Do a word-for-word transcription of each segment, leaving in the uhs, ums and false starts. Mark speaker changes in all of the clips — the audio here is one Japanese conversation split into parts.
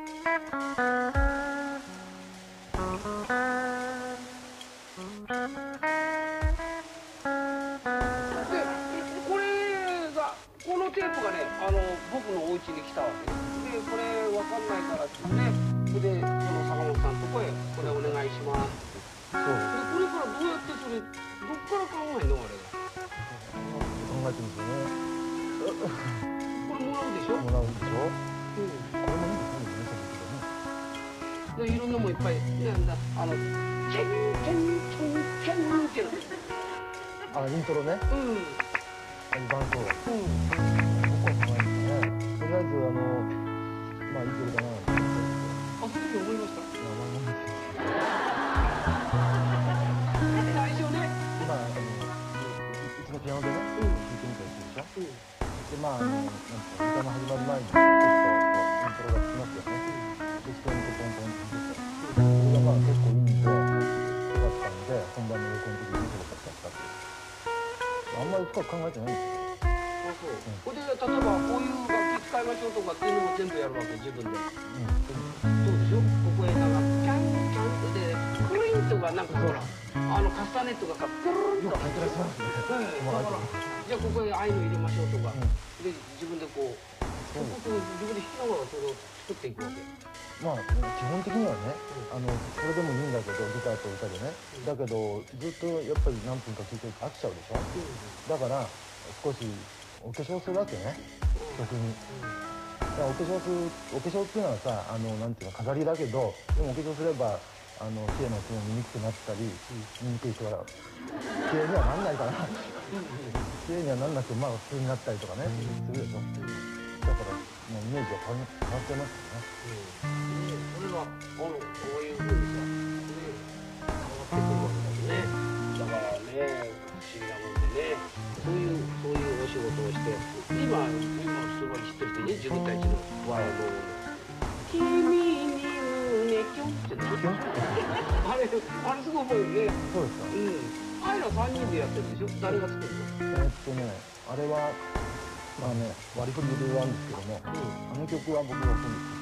Speaker 1: テープがね、あの僕のお家に来たわけで、これわかんないからってね、それでその坂本さんとこへこれお願いします。そう。でこれからどうやってそれどっから考えるのあれが。
Speaker 2: 考えてるんですよね。
Speaker 1: これもらうでしょ。
Speaker 2: もらうでしょ。うん。これもいいですね。
Speaker 1: でいろんなもんいっぱいなんだあのチェンチェンチェンチェンっていうの。
Speaker 2: あイントロね。
Speaker 1: うん。
Speaker 2: 伴奏。うん。僕は考えるんですね。とりあえずあのまあいいけるかな。
Speaker 1: あその時思いました。
Speaker 2: まあまあまあ。
Speaker 1: 最初ね。
Speaker 2: 今あのうちのピアノでね、弾いてみたりするでしょ。でまああのなんか歌の始まる前にちょっとイントロがつきますよね。で人にこうポンポンって弾いてて、それがまあ結構いいんでよかったんで本番の録音の時に面白かったっていう。あんまり深く考えてないんですよ。
Speaker 1: あそう。これで例えばこういう楽器使いましょうとかっていうのも全部やるわけ自分で。うん。そうでしょ。ここへなんかキャンキャンってでクリンとかなんかほらあのカスタネットがさプルンと
Speaker 2: 入ってらっしゃいますね。
Speaker 1: だからじゃあここへああいうの入れましょうとか、で自分でこうそう自分で弾きながらそれを作っていくわけ。
Speaker 2: まあ基本的にはね、あのそれでもいいんだけどギターと歌でね、だけどずっとやっぱり何分か聴いてると飽きちゃうでしょ。だから少しお化粧するわけね、曲に。だからお化粧するお化粧っていうのはさ、あのなんていうの飾りだけど、でもお化粧すればあの綺麗な人も見にくくなったり、見にくい人が綺麗にはなんないから綺麗にはなんなくてまあ普通になったりとかねするでしょ。だからもうイメージが変わっちゃいますよね。
Speaker 1: これはあのこういうふうにさ、ね、変わってくるわけだよね。だからね、不思議なもんでね、そういうそういうお仕事をして、今今すごい知ってる人ね、自分たちのワードを君に胸キュンってな。あれあれすごい覚えるね。
Speaker 2: そうですか。
Speaker 1: うん。あれら三人でやってるでしょ。誰が作るの？
Speaker 2: えーっとね、あれはまあね割り振りではあるんですけども、あの曲は僕が組んで。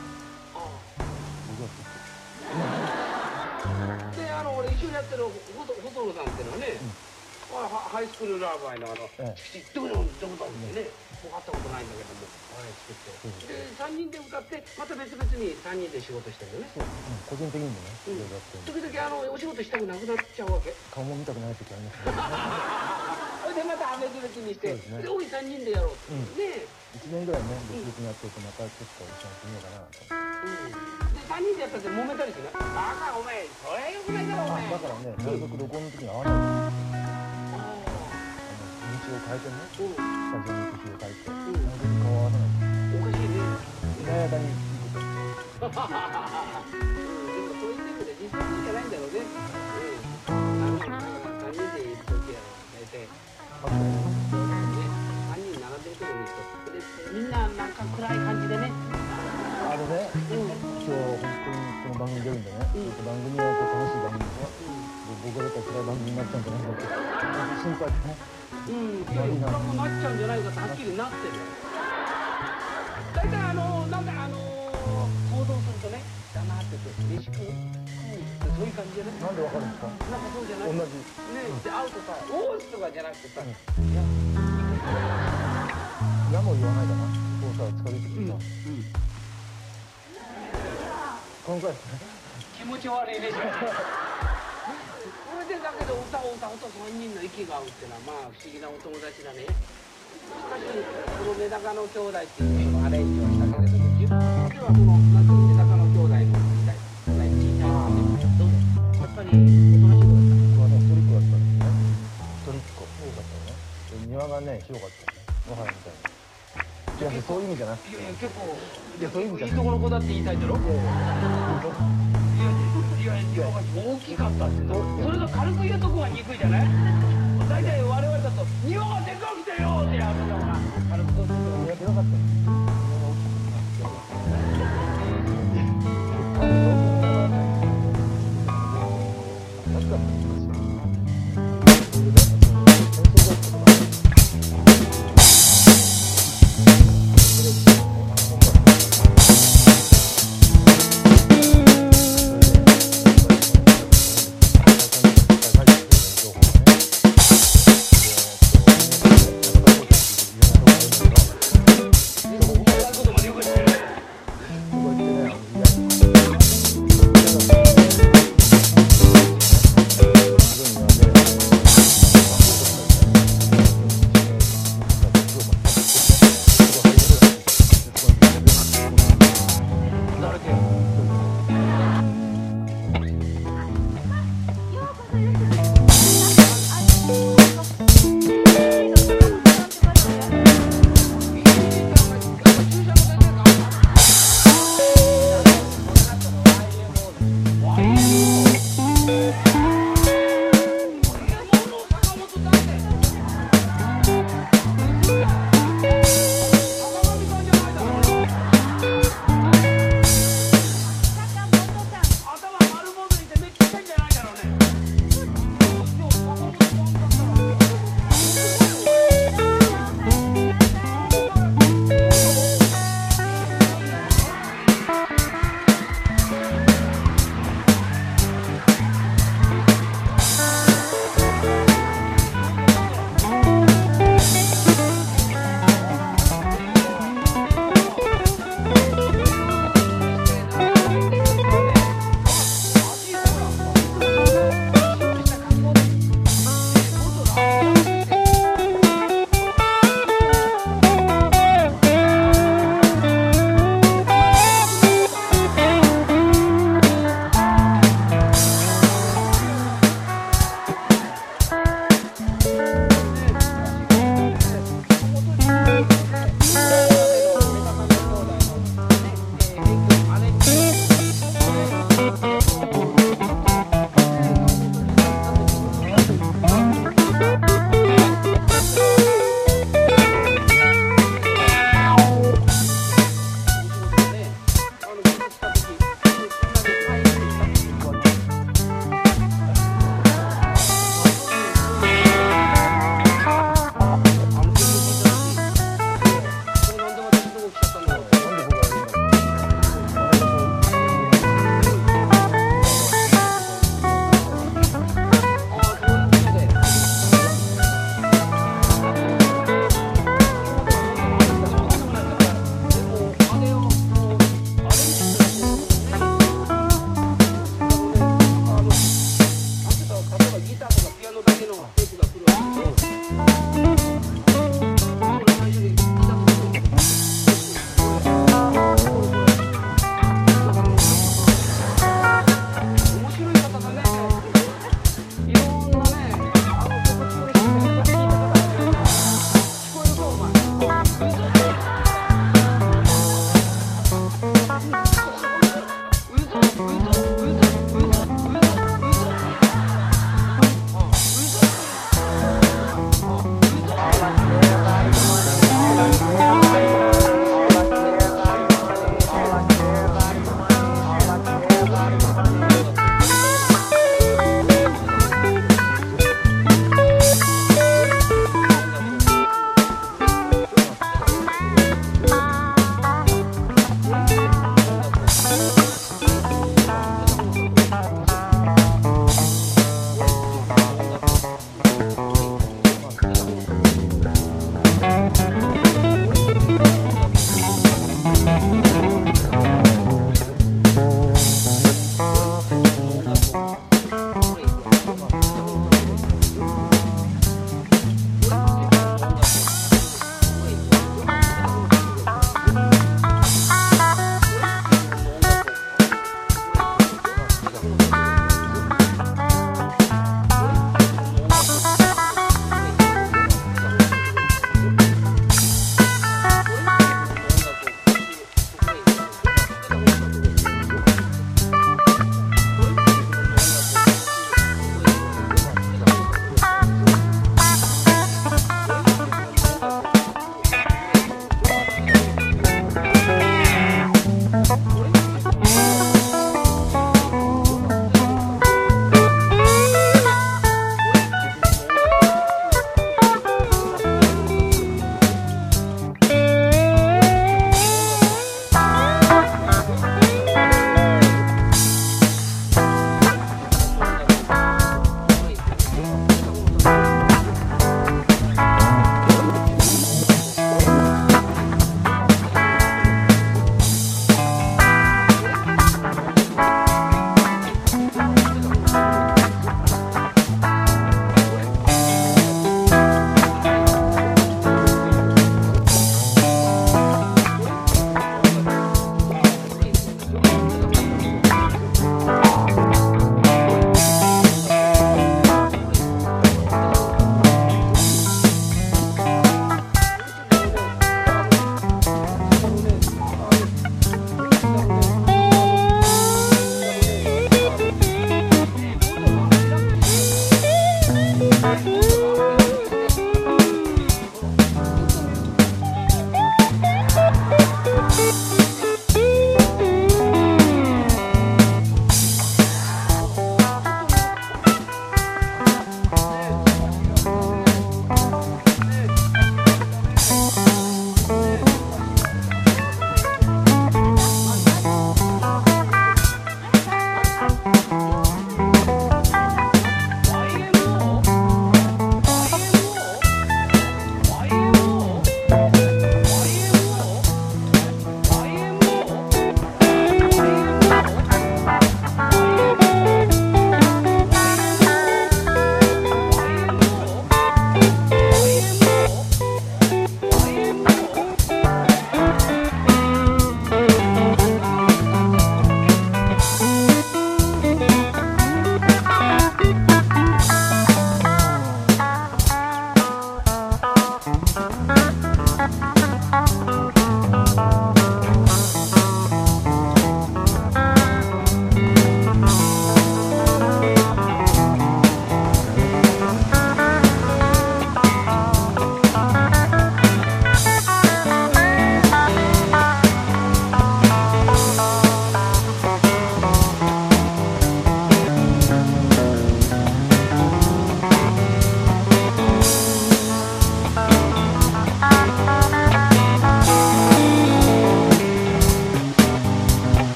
Speaker 1: で、あの俺一緒にやってる細野さんっていうのはね、うん、ハイスクールラバーのあの「チキチキドンドンドン」ってね、分かったことないんだけども、あれ作ってでさんにんで歌ってまた別々にさんにんで仕事してるのね。
Speaker 2: 個人的にもねいろいろやって
Speaker 1: る。時々あのお仕事したくなくなっちゃうわけ。
Speaker 2: 顔も見たくない時ありますね。
Speaker 1: それでまた別々にしてで多いさんにんでやろうね。
Speaker 2: いちねんぐらいね別々にやってるとまたちょっと一緒にやってみようかなと。
Speaker 1: さんにんでやったって揉めたりしない？バカお前それよくないだろお前。
Speaker 2: だからねなるべく録音の時に合わないあの道を変えてね、スタジオの時を変えてなるべく顔合わさない。
Speaker 1: おかしいね。
Speaker 2: いない間にいいこと
Speaker 1: でもそういう点で実際そうじゃないんだろうね。うん。さんにんでいる時は大体さんにん並んでるとこにみんななんか暗い感じでね。
Speaker 2: あれね、今日本当にこの番組出るんでね、番組はこう楽しい番組でしょ。僕が出たら暗い番組になっちゃうんじゃないかって心配でね。
Speaker 1: うん、暗くなっちゃうんじゃないかってはっきりなってる。大体あのなんだあの行動するとね、黙ってて嬉しく、そういう感じじゃない。
Speaker 2: なんでわかるんですか。
Speaker 1: なんかそうじゃない。
Speaker 2: 同じ。
Speaker 1: ね、で会うとさ、おーとかじゃなくてさ、い
Speaker 2: やも言わないかな。こうさ近づいてくるさ。このくらいですね。
Speaker 1: 気持ち悪いでしょ。それでだけど歌を歌うとさんにんの息が合うっていうのはまあ不思議なお友達だね。しかしこのメダカの兄弟っていうのをアレンジをしたけれども、自分ではこのなんとメダカの兄弟のみたいな小さいのでどうぞ。やっぱりおとなしい子だった。
Speaker 2: 僕はね一人っ子だったんですね。一人っ子だったのね。庭がね広かったね。野原みたいな。いやそういう意味じゃなくて。いやいや結構いやそういう意味じゃいいところ子だって言いたいだろ。いやいやいや大きかったって。それが軽く言うとこは憎いじゃない。大体我々だと庭がでかくてよってやるのが軽く言うとこがでかかった。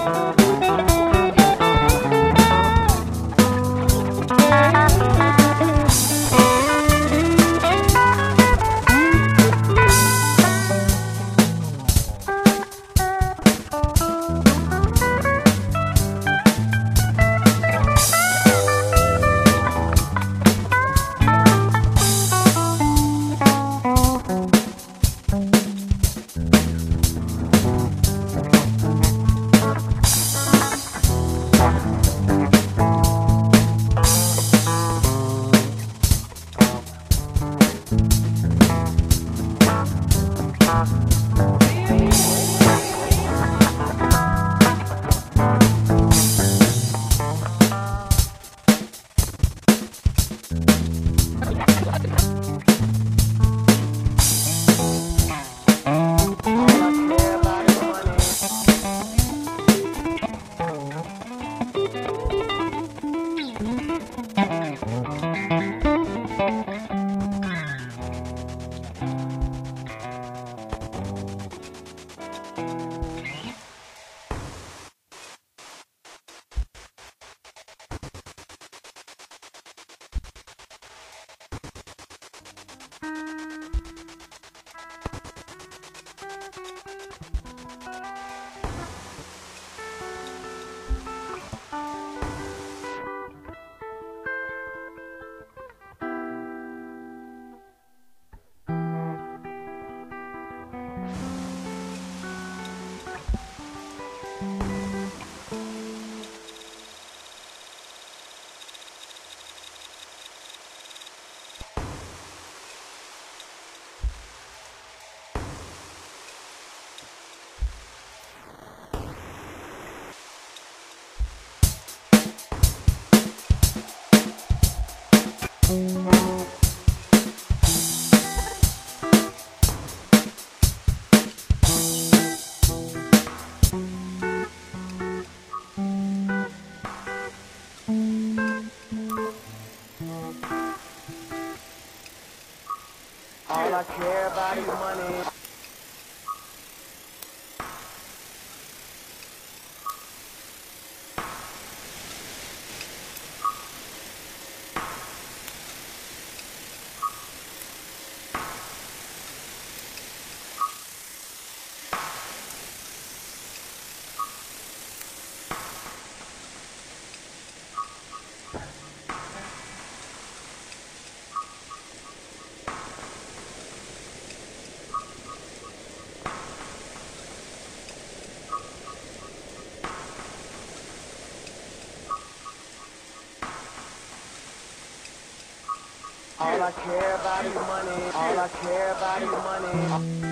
Speaker 3: All I care about is money. All I care about is money. All I care about is money.